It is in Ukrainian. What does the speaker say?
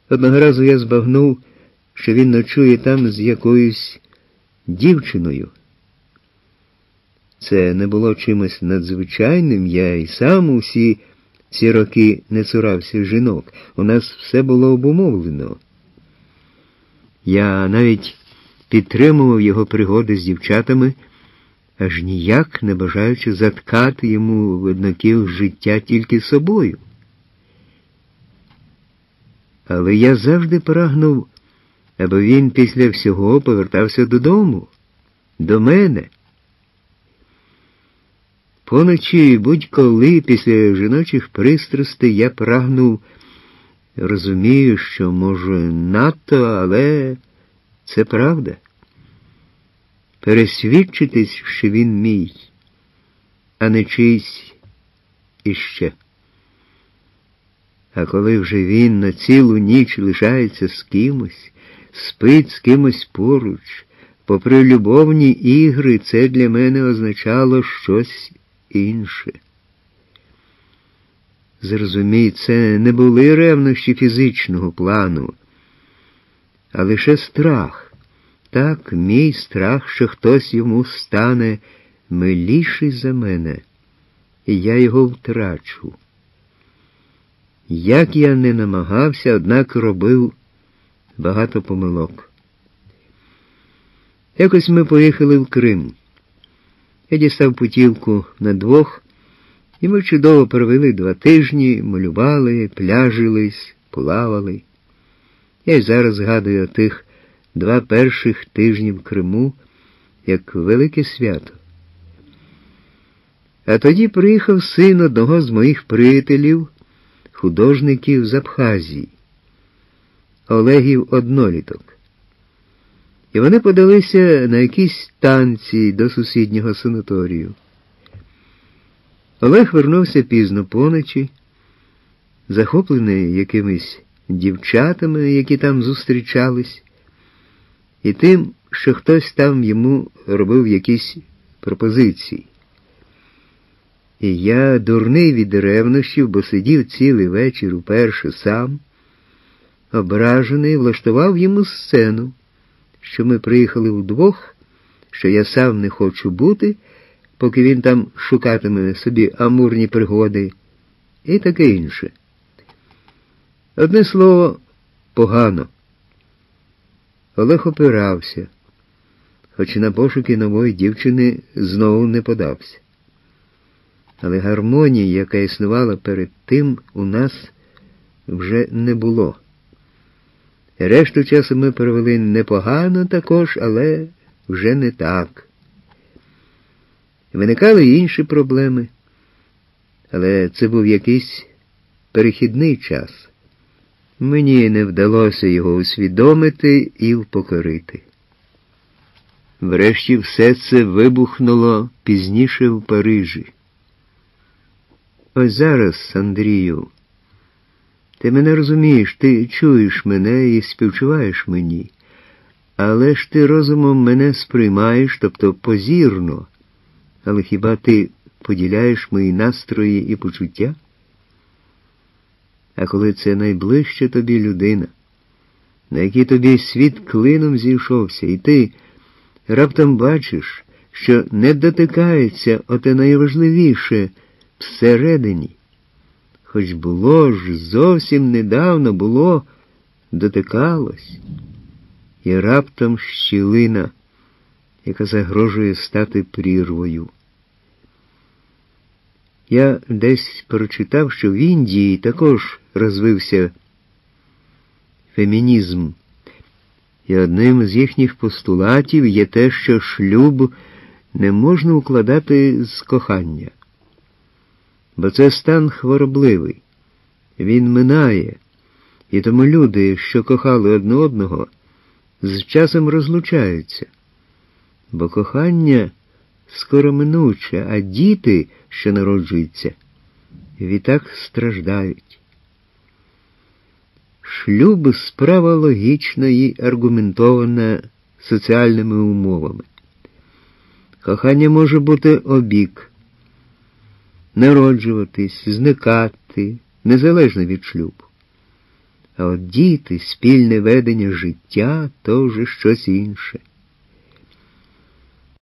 Одного разу я збагнув, що він ночує там з якоюсь дівчиною. Це не було чимось надзвичайним, я і сам усі ці роки не цурався жінок. У нас все було обумовлено. Я навіть підтримував його пригоди з дівчатами, аж ніяк не бажаючи заткати йому видноків життя тільки собою. Але я завжди прагнув, аби він після всього повертався додому, до мене. Поночі, будь-коли після жіночих пристрастей я прагнув, розумію, що, може, надто, але це правда. Пересвідчитись, що він мій, а не чийсь іще. А коли вже він на цілу ніч лишається з кимось, спить з кимось поруч, попри любовні ігри, це для мене означало щось інше. Зрозумій, це не були ревнощі фізичного плану, а лише страх. Так, мій страх, що хтось йому стане миліший за мене, і я його втрачу. Як я не намагався, однак робив багато помилок. Якось ми поїхали в Крим. Я дістав путівку на двох, і ми чудово провели 2 тижні, малювали, пляжились, плавали. Я й зараз згадую тих 2 перших тижні в Криму, як велике свято. А тоді приїхав син одного з моїх приятелів, художників з Абхазії, Олегів одноліток. І вони подалися на якісь танці до сусіднього санаторію. Олег вернувся пізно поночі, захоплений якимись дівчатами, які там зустрічались, і тим, що хтось там йому робив якісь пропозиції. І я, дурний від ревнощів, бо сидів цілий вечір уперше сам, ображений, влаштував йому сцену, що ми приїхали вдвох, що я сам не хочу бути, поки він там шукатиме собі амурні пригоди, і таке інше. Одне слово, погано. Олег опирався, хоч на пошуки нової дівчини знову не подався. Але гармонії, яка існувала перед тим, у нас вже не було. Решту часу ми провели непогано також, але вже не так. Виникали й інші проблеми, але це був якийсь перехідний час. Мені не вдалося його усвідомити і впокорити. Врешті все це вибухнуло пізніше в Парижі. Ось зараз, Андрію, ти мене розумієш, ти чуєш мене і співчуваєш мені, але ж ти розумом мене сприймаєш, тобто позірно, але хіба ти поділяєш мої настрої і почуття? А коли це найближча тобі людина, на якій тобі світ клином зійшовся, і ти раптом бачиш, що не дотикається оте найважливіше всередині, хоч було ж зовсім недавно дотикалось, і раптом щілина, яка загрожує стати прірвою. Я десь прочитав, що в Індії також розвився фемінізм, і одним з їхніх постулатів є те, що шлюб не можна укладати з кохання. Бо це стан хворобливий, він минає, і тому люди, що кохали одне одного, з часом розлучаються, бо кохання скороминуче, а діти, що народжуються, відтак страждають. Шлюб – справа логічна і аргументована соціальними умовами. Кохання може бути обік, народжуватись, зникати, незалежно від шлюбу. А от діти, спільне ведення життя — то вже щось інше.